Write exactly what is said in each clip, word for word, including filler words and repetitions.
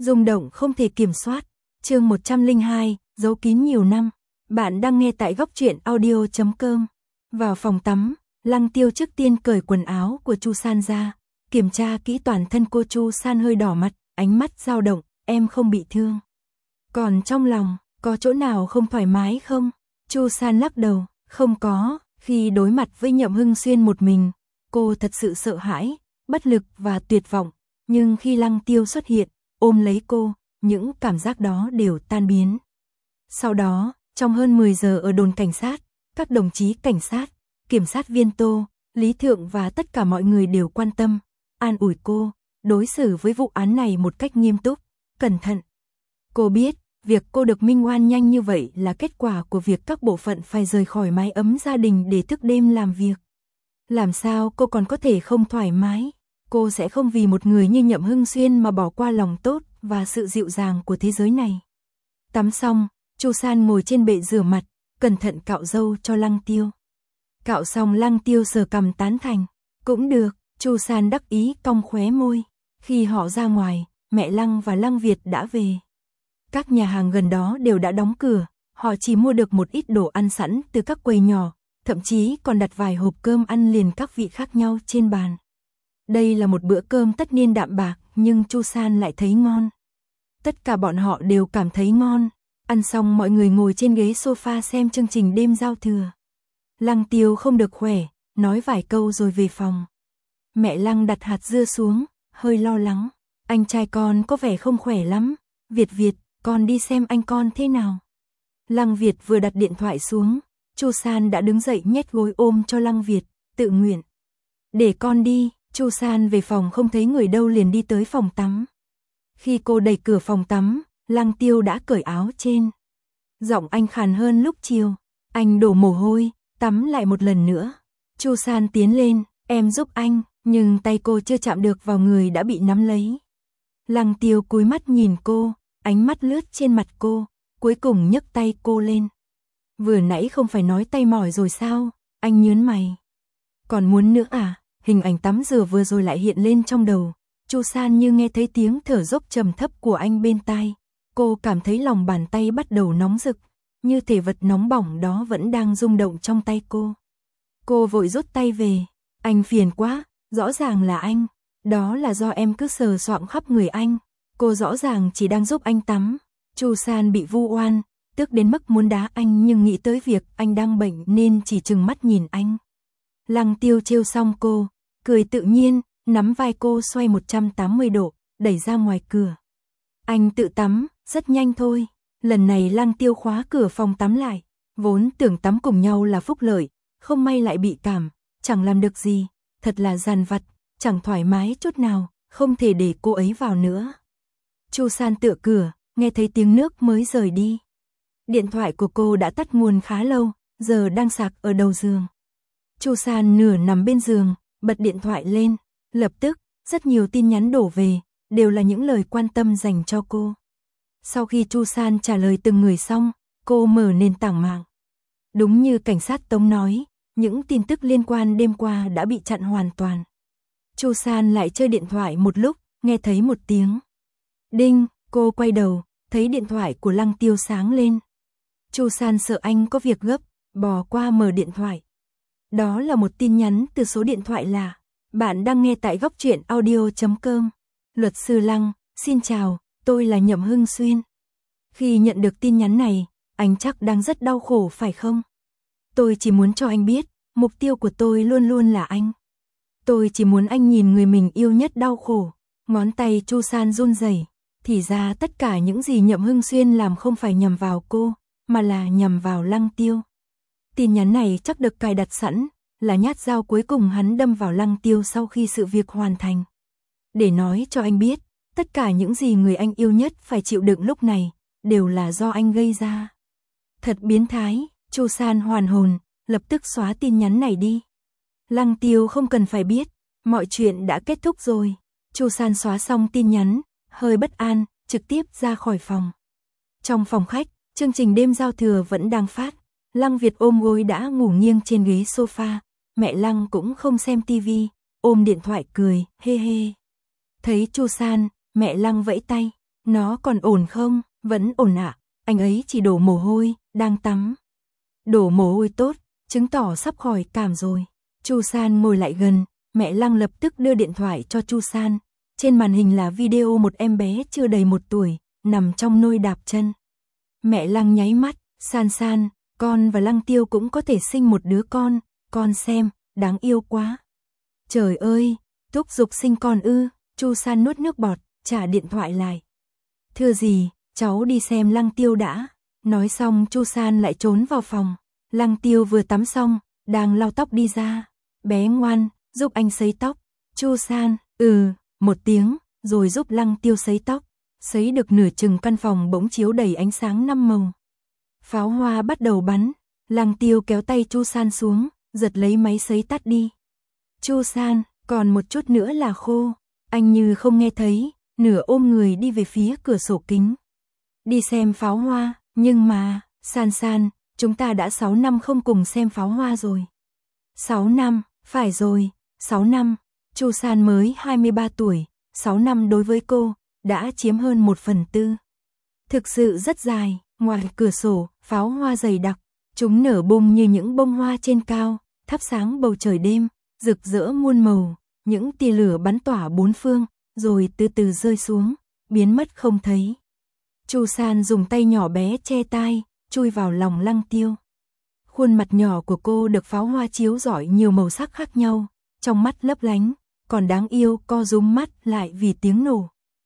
rung động không thể kiểm soát. Chương một trăm lẻ hai, giấu kín nhiều năm. Bạn đang nghe tại góc truyện audio chấm com. Vào phòng tắm, Lăng Tiêu trước tiên cởi quần áo của Chu San ra, kiểm tra kỹ toàn thân cô. Chu San hơi đỏ mặt, ánh mắt dao động, em không bị thương. Còn trong lòng, có chỗ nào không thoải mái không? Chu San lắc đầu, không có. Khi đối mặt với Nhậm Hưng Xuyên một mình, cô thật sự sợ hãi, bất lực và tuyệt vọng. Nhưng khi Lăng Tiêu xuất hiện, ôm lấy cô, những cảm giác đó đều tan biến. Sau đó, trong hơn mười giờ ở đồn cảnh sát, các đồng chí cảnh sát, kiểm sát viên Tô, Lý Thượng và tất cả mọi người đều quan tâm, an ủi cô, đối xử với vụ án này một cách nghiêm túc, cẩn thận. Cô biết, việc cô được minh oan nhanh như vậy là kết quả của việc các bộ phận phải rời khỏi mái ấm gia đình để thức đêm làm việc. Làm sao cô còn có thể không thoải mái? Cô sẽ không vì một người như Nhậm Hưng Xuyên mà bỏ qua lòng tốt và sự dịu dàng của thế giới này. Tắm xong, Chu San ngồi trên bệ rửa mặt, cẩn thận cạo râu cho Lăng Tiêu. Cạo xong Lăng Tiêu sờ cằm tán thành. Cũng được, Chu San đắc ý cong khóe môi. Khi họ ra ngoài, mẹ Lăng và Lăng Việt đã về. Các nhà hàng gần đó đều đã đóng cửa, họ chỉ mua được một ít đồ ăn sẵn từ các quầy nhỏ, thậm chí còn đặt vài hộp cơm ăn liền các vị khác nhau trên bàn. Đây là một bữa cơm tất niên đạm bạc, nhưng Chu San lại thấy ngon. Tất cả bọn họ đều cảm thấy ngon. Ăn xong mọi người ngồi trên ghế sofa xem chương trình đêm giao thừa. Lăng Tiêu không được khỏe, nói vài câu rồi về phòng. Mẹ Lăng đặt hạt dưa xuống, hơi lo lắng. Anh trai con có vẻ không khỏe lắm. Việt Việt, con đi xem anh con thế nào. Lăng Việt vừa đặt điện thoại xuống, Chu San đã đứng dậy nhét gối ôm cho Lăng Việt, tự nguyện. Để con đi. Chu San về phòng không thấy người đâu liền đi tới phòng tắm. Khi cô đẩy cửa phòng tắm, Lăng Tiêu đã cởi áo trên. Giọng anh khàn hơn lúc chiều. Anh đổ mồ hôi, tắm lại một lần nữa. Chu San tiến lên, em giúp anh, nhưng tay cô chưa chạm được vào người đã bị nắm lấy. Lăng Tiêu cúi mắt nhìn cô, ánh mắt lướt trên mặt cô, cuối cùng nhấc tay cô lên. Vừa nãy không phải nói tay mỏi rồi sao? Anh nhớn mày. Còn muốn nữa à? Hình ảnh tắm rửa vừa rồi lại hiện lên trong đầu. Chu San như nghe thấy tiếng thở dốc trầm thấp của anh bên tai. Cô cảm thấy lòng bàn tay bắt đầu nóng rực, như thể vật nóng bỏng đó vẫn đang rung động trong tay cô. Cô vội rút tay về. Anh phiền quá, rõ ràng là anh. Đó là do em cứ sờ soạng khắp người anh. Cô rõ ràng chỉ đang giúp anh tắm. Chu San bị vu oan, tức đến mức muốn đá anh nhưng nghĩ tới việc anh đang bệnh nên chỉ trừng mắt nhìn anh. Lăng Tiêu trêu xong cô, cười tự nhiên, nắm vai cô xoay một trăm tám mươi độ, đẩy ra ngoài cửa. Anh tự tắm, rất nhanh thôi. Lần này Lăng Tiêu khóa cửa phòng tắm lại. Vốn tưởng tắm cùng nhau là phúc lợi, không may lại bị cảm, chẳng làm được gì, thật là dằn vặt, chẳng thoải mái chút nào, không thể để cô ấy vào nữa. Chu San tựa cửa, nghe thấy tiếng nước mới rời đi. Điện thoại của cô đã tắt nguồn khá lâu, giờ đang sạc ở đầu giường. Chu San nửa nằm bên giường, bật điện thoại lên, lập tức, rất nhiều tin nhắn đổ về, đều là những lời quan tâm dành cho cô. Sau khi Chu San trả lời từng người xong, cô mở nền tảng mạng. Đúng như cảnh sát Tống nói, những tin tức liên quan đêm qua đã bị chặn hoàn toàn. Chu San lại chơi điện thoại một lúc, nghe thấy một tiếng. Đinh, cô quay đầu, thấy điện thoại của Lăng Tiêu sáng lên. Chu San sợ anh có việc gấp, bò qua mở điện thoại. Đó là một tin nhắn từ số điện thoại là: bạn đang nghe tại góc truyện audio chấm com. Luật sư Lăng, xin chào, tôi là Nhậm Hưng Xuyên. Khi nhận được tin nhắn này, anh chắc đang rất đau khổ phải không? Tôi chỉ muốn cho anh biết, mục tiêu của tôi luôn luôn là anh. Tôi chỉ muốn anh nhìn người mình yêu nhất đau khổ. Ngón tay Chu San run rẩy. Thì ra tất cả những gì Nhậm Hưng Xuyên làm không phải nhằm vào cô, mà là nhằm vào Lăng Tiêu. Tin nhắn này chắc được cài đặt sẵn, là nhát dao cuối cùng hắn đâm vào Lăng Tiêu sau khi sự việc hoàn thành. Để nói cho anh biết, tất cả những gì người anh yêu nhất phải chịu đựng lúc này, đều là do anh gây ra. Thật biến thái. Chu San hoàn hồn, lập tức xóa tin nhắn này đi. Lăng Tiêu không cần phải biết, mọi chuyện đã kết thúc rồi. Chu San xóa xong tin nhắn, hơi bất an, trực tiếp ra khỏi phòng. Trong phòng khách, chương trình đêm giao thừa vẫn đang phát. Lăng Việt ôm gối đã ngủ nghiêng trên ghế sofa. Mẹ Lăng cũng không xem tivi, ôm điện thoại cười, hê hê. Thấy Chu San, mẹ Lăng vẫy tay. Nó còn ổn không? Vẫn ổn ạ, anh ấy chỉ đổ mồ hôi, đang tắm. Đổ mồ hôi tốt, chứng tỏ sắp khỏi cảm rồi. Chu San ngồi lại gần, mẹ Lăng lập tức đưa điện thoại cho Chu San. Trên màn hình là video một em bé chưa đầy một tuổi, nằm trong nôi đạp chân. Mẹ Lăng nháy mắt, San San, con và Lăng Tiêu cũng có thể sinh một đứa con, con xem, đáng yêu quá. Trời ơi, thúc giục sinh con ư, Chu San nuốt nước bọt, trả điện thoại lại. Thưa gì, cháu đi xem Lăng Tiêu đã. Nói xong Chu San lại trốn vào phòng. Lăng Tiêu vừa tắm xong, đang lau tóc đi ra. Bé ngoan, giúp anh sấy tóc. Chu San, ừ, một tiếng, rồi giúp Lăng Tiêu sấy tóc. Sấy được nửa chừng căn phòng bỗng chiếu đầy ánh sáng năm màu. Pháo hoa bắt đầu bắn. Lăng Tiêu kéo tay Chu San xuống, giật lấy máy sấy tắt đi. Chu San, còn một chút nữa là khô. Anh như không nghe thấy, nửa ôm người đi về phía cửa sổ kính. Đi xem pháo hoa, nhưng mà, San San, chúng ta đã sáu năm không cùng xem pháo hoa rồi. sáu năm, phải rồi, sáu năm. Chu San mới hai mươi ba tuổi, sáu năm đối với cô, đã chiếm hơn một phần tư. Thực sự rất dài, ngoài cửa sổ, pháo hoa dày đặc, chúng nở bung như những bông hoa trên cao, thắp sáng bầu trời đêm, rực rỡ muôn màu, những tia lửa bắn tỏa bốn phương, rồi từ từ rơi xuống, biến mất không thấy. Chu San dùng tay nhỏ bé che tai, chui vào lòng Lăng Tiêu. Khuôn mặt nhỏ của cô được pháo hoa chiếu rọi nhiều màu sắc khác nhau, trong mắt lấp lánh, còn đáng yêu co rúm mắt lại vì tiếng nổ.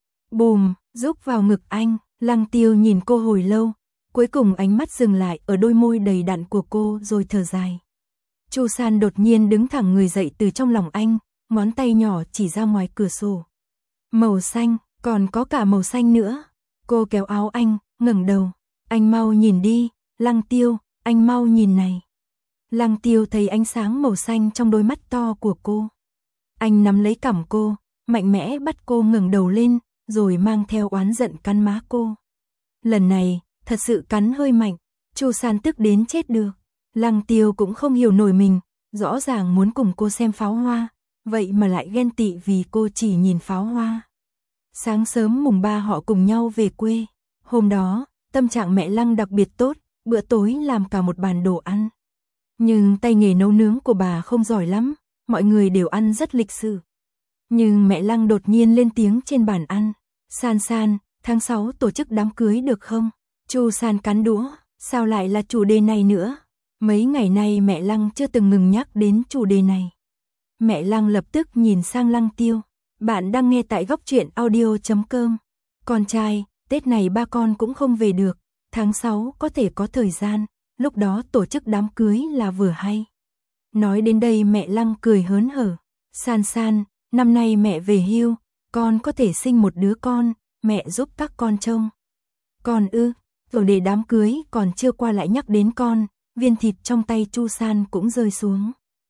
Bùm, rúc vào ngực anh, Lăng Tiêu nhìn cô hồi lâu, cuối cùng ánh mắt dừng lại ở đôi môi đầy đặn của cô rồi thở dài. Chu San đột nhiên đứng thẳng người dậy từ trong lòng anh, ngón tay nhỏ chỉ ra ngoài cửa sổ. Màu xanh, còn có cả màu xanh nữa. Cô kéo áo anh, ngẩng đầu. Anh mau nhìn đi, Lăng Tiêu, anh mau nhìn này. Lăng Tiêu thấy ánh sáng màu xanh trong đôi mắt to của cô. Anh nắm lấy cằm cô, mạnh mẽ bắt cô ngẩng đầu lên, rồi mang theo oán giận cắn má cô. Lần này, thật sự cắn hơi mạnh, Chu San tức đến chết được. Lăng Tiêu cũng không hiểu nổi mình, rõ ràng muốn cùng cô xem pháo hoa, vậy mà lại ghen tị vì cô chỉ nhìn pháo hoa. Sáng sớm mùng ba họ cùng nhau về quê. Hôm đó, tâm trạng mẹ Lăng đặc biệt tốt, bữa tối làm cả một bàn đồ ăn. Nhưng tay nghề nấu nướng của bà không giỏi lắm, mọi người đều ăn rất lịch sự. Nhưng mẹ Lăng đột nhiên lên tiếng trên bàn ăn. San San, tháng sáu tổ chức đám cưới được không? Chu San cắn đũa, sao lại là chủ đề này nữa? Mấy ngày nay mẹ Lăng chưa từng ngừng nhắc đến chủ đề này. Mẹ Lăng lập tức nhìn sang Lăng Tiêu. Bạn đang nghe tại góc truyện audio chấm com. Con trai, Tết này ba con cũng không về được, tháng sáu có thể có thời gian, lúc đó tổ chức đám cưới là vừa hay. Nói đến đây mẹ Lăng cười hớn hở. San San, năm nay mẹ về hưu, con có thể sinh một đứa con, mẹ giúp các con trông. Con ư, rồi để đám cưới còn chưa qua lại nhắc đến con, viên thịt trong tay Chu San cũng rơi xuống.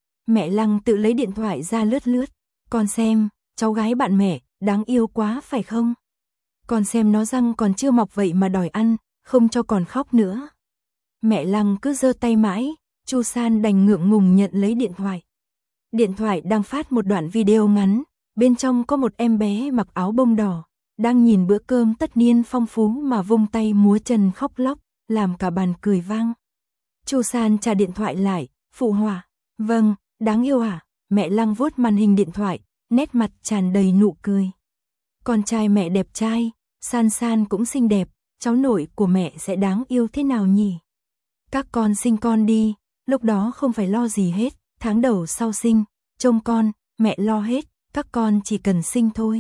Mẹ Lăng tự lấy điện thoại ra lướt lướt. Con xem, cháu gái bạn mẹ, đáng yêu quá phải không? Con xem nó răng còn chưa mọc vậy mà đòi ăn, không cho còn khóc nữa. Mẹ Lăng cứ giơ tay mãi, Chu San đành ngượng ngùng nhận lấy điện thoại. Điện thoại đang phát một đoạn video ngắn, bên trong có một em bé mặc áo bông đỏ, đang nhìn bữa cơm tất niên phong phú mà vung tay múa chân khóc lóc, làm cả bàn cười vang. Chu San trả điện thoại lại, phụ họa, vâng, đáng yêu à? Mẹ Lăng vuốt màn hình điện thoại, nét mặt tràn đầy nụ cười. Con trai mẹ đẹp trai, San San cũng xinh đẹp, cháu nội của mẹ sẽ đáng yêu thế nào nhỉ? Các con sinh con đi, lúc đó không phải lo gì hết, tháng đầu sau sinh, trông con, mẹ lo hết, các con chỉ cần sinh thôi.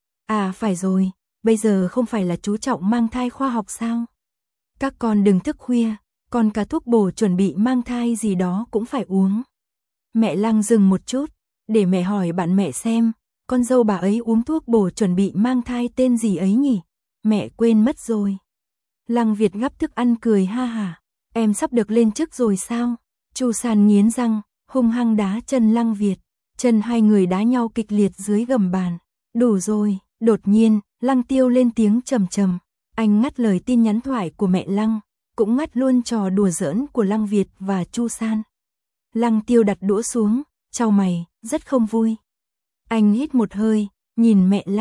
À phải rồi, bây giờ không phải là chú trọng mang thai khoa học sao? Các con đừng thức khuya, còn cả thuốc bổ chuẩn bị mang thai gì đó cũng phải uống. Mẹ Lăng dừng một chút, để mẹ hỏi bạn mẹ xem, con dâu bà ấy uống thuốc bổ chuẩn bị mang thai tên gì ấy nhỉ? Mẹ quên mất rồi. Lăng Việt gắp thức ăn cười ha hả, em sắp được lên chức rồi sao? Chu San nghiến răng, hung hăng đá chân Lăng Việt, chân hai người đá nhau kịch liệt dưới gầm bàn. Đủ rồi, đột nhiên, Lăng Tiêu lên tiếng trầm trầm, anh ngắt lời tin nhắn thoại của mẹ Lăng, cũng ngắt luôn trò đùa giỡn của Lăng Việt và Chu San. Lăng Tiêu đặt đũa xuống, chau mày, rất không vui. Anh hít một hơi, nhìn mẹ Lăng,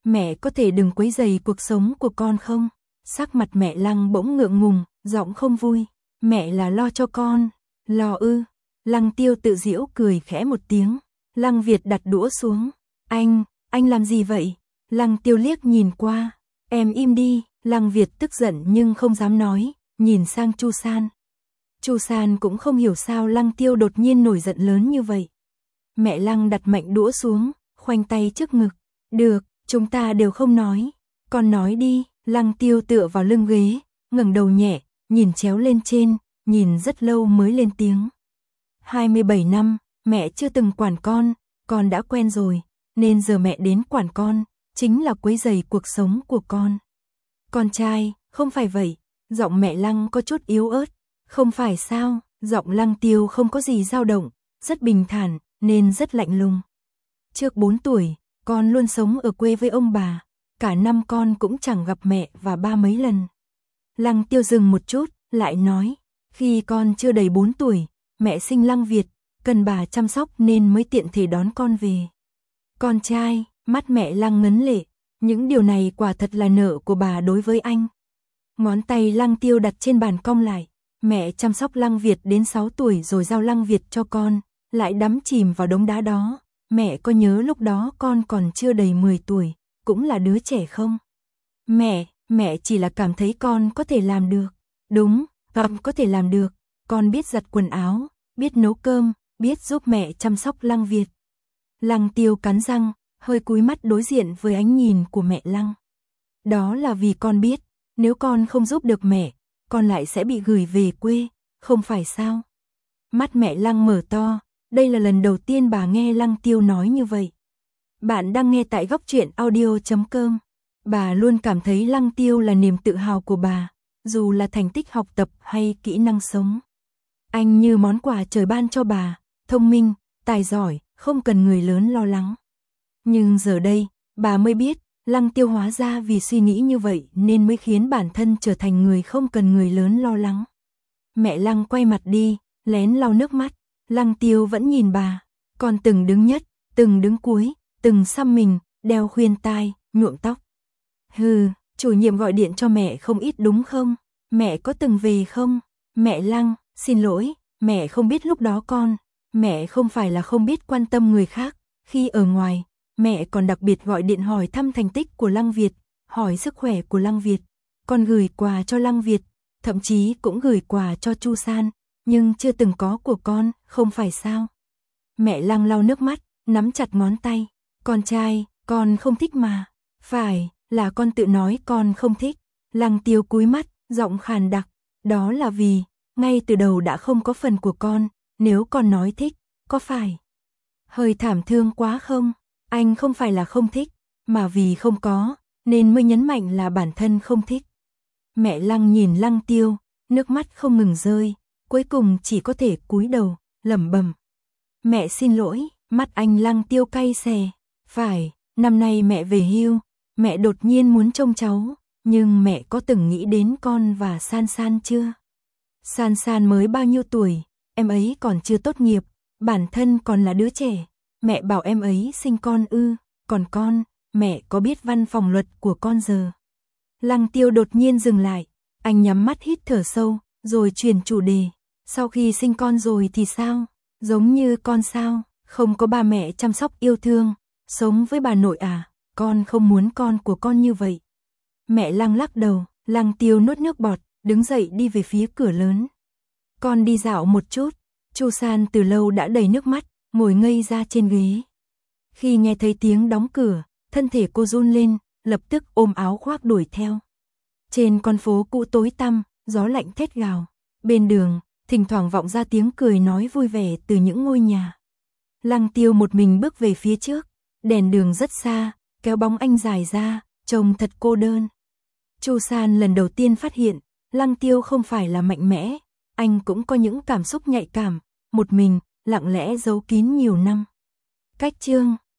Mẹ có thể đừng quấy rầy cuộc sống của con không? Sắc mặt mẹ Lăng bỗng ngượng ngùng, giọng không vui. Mẹ là lo cho con. Lo ư? Lăng Tiêu tự giễu cười khẽ một tiếng. Lăng Việt đặt đũa xuống. Anh, anh làm gì vậy? Lăng Tiêu liếc nhìn qua. Em im đi. Lăng Việt tức giận nhưng không dám nói, nhìn sang Chu San. Chu San cũng không hiểu sao Lăng Tiêu đột nhiên nổi giận lớn như vậy. Mẹ Lăng đặt mạnh đũa xuống, khoanh tay trước ngực. Được, chúng ta đều không nói. Con nói đi. Lăng Tiêu tựa vào lưng ghế, ngẩng đầu nhẹ, nhìn chéo lên trên, nhìn rất lâu mới lên tiếng. hai mươi bảy năm, mẹ chưa từng quản con, con đã quen rồi, nên giờ mẹ đến quản con, chính là quấy rầy cuộc sống của con. Con trai, không phải vậy. Giọng mẹ Lăng có chút yếu ớt. Không phải sao? Giọng Lăng Tiêu không có gì dao động, rất bình thản, nên rất lạnh lùng. Trước bốn tuổi, con luôn sống ở quê với ông bà. Cả năm con cũng chẳng gặp mẹ và ba mấy lần. Lăng Tiêu dừng một chút, lại nói. Khi con chưa đầy bốn tuổi, mẹ sinh Lăng Việt, cần bà chăm sóc nên mới tiện thể đón con về. Con trai, mắt mẹ Lăng ngấn lệ. Những điều này quả thật là nợ của bà đối với anh. Ngón tay Lăng Tiêu đặt trên bàn cong lại. Mẹ chăm sóc Lăng Việt đến sáu tuổi rồi giao Lăng Việt cho con, lại đắm chìm vào đống đá đó. Mẹ có nhớ lúc đó con còn chưa đầy mười tuổi, cũng là đứa trẻ không? Mẹ, mẹ chỉ là cảm thấy con có thể làm được. Đúng, con có thể làm được. Con biết giặt quần áo, biết nấu cơm, biết giúp mẹ chăm sóc Lăng Việt. Lăng Tiêu cắn răng, hơi cúi mắt đối diện với ánh nhìn của mẹ Lăng. Đó là vì con biết, nếu con không giúp được mẹ, con lại sẽ bị gửi về quê, không phải sao? Mắt mẹ Lăng mở to, đây là lần đầu tiên bà nghe Lăng Tiêu nói như vậy. Bạn đang nghe tại góc truyện audio chấm com. Bà luôn cảm thấy Lăng Tiêu là niềm tự hào của bà, dù là thành tích học tập hay kỹ năng sống. Anh như món quà trời ban cho bà, thông minh, tài giỏi, không cần người lớn lo lắng. Nhưng giờ đây, bà mới biết, Lăng Tiêu hóa ra vì suy nghĩ như vậy nên mới khiến bản thân trở thành người không cần người lớn lo lắng. Mẹ Lăng quay mặt đi, lén lau nước mắt. Lăng Tiêu vẫn nhìn bà. Con từng đứng nhất, từng đứng cuối, từng xăm mình, đeo khuyên tai, nhuộm tóc. Hừ, chủ nhiệm gọi điện cho mẹ không ít đúng không? Mẹ có từng về không? Mẹ Lăng, xin lỗi, mẹ không biết lúc đó con. Mẹ không phải là không biết quan tâm người khác. Khi ở ngoài, mẹ còn đặc biệt gọi điện hỏi thăm thành tích của Lăng Việt, hỏi sức khỏe của Lăng Việt. Con gửi quà cho Lăng Việt, thậm chí cũng gửi quà cho Chu San, nhưng chưa từng có của con, không phải sao? Mẹ Lăng lau nước mắt, nắm chặt ngón tay. Con trai, con không thích mà. Phải, là con tự nói con không thích. Lăng Tiêu cúi mắt, giọng khàn đặc. Đó là vì, ngay từ đầu đã không có phần của con, nếu con nói thích, có phải hơi thảm thương quá không? Anh không phải là không thích, mà vì không có, nên mới nhấn mạnh là bản thân không thích. Mẹ Lăng nhìn Lăng Tiêu, nước mắt không ngừng rơi, cuối cùng chỉ có thể cúi đầu, lẩm bẩm. Mẹ xin lỗi, mắt anh Lăng Tiêu cay xè. Phải, năm nay mẹ về hưu, mẹ đột nhiên muốn trông cháu, nhưng mẹ có từng nghĩ đến con và San San chưa? San San mới bao nhiêu tuổi, em ấy còn chưa tốt nghiệp, bản thân còn là đứa trẻ. Mẹ bảo em ấy sinh con ư, còn con, mẹ có biết văn phòng luật của con giờ? Lăng Tiêu đột nhiên dừng lại, anh nhắm mắt hít thở sâu, rồi chuyển chủ đề. Sau khi sinh con rồi thì sao? Giống như con sao? Không có ba mẹ chăm sóc yêu thương, sống với bà nội à? Con không muốn con của con như vậy. Mẹ Lăng lắc đầu, Lăng Tiêu nuốt nước bọt, đứng dậy đi về phía cửa lớn. Con đi dạo một chút. Chu San từ lâu đã đầy nước mắt, ngồi ngây ra trên ghế. Khi nghe thấy tiếng đóng cửa, thân thể cô run lên, lập tức ôm áo khoác đuổi theo. Trên con phố cũ tối tăm, gió lạnh thét gào. Bên đường, thỉnh thoảng vọng ra tiếng cười nói vui vẻ từ những ngôi nhà. Lăng Tiêu một mình bước về phía trước, đèn đường rất xa, kéo bóng anh dài ra, trông thật cô đơn. Chu San lần đầu tiên phát hiện, Lăng Tiêu không phải là mạnh mẽ, anh cũng có những cảm xúc nhạy cảm, một mình, lặng lẽ giấu kín nhiều năm. Cách chương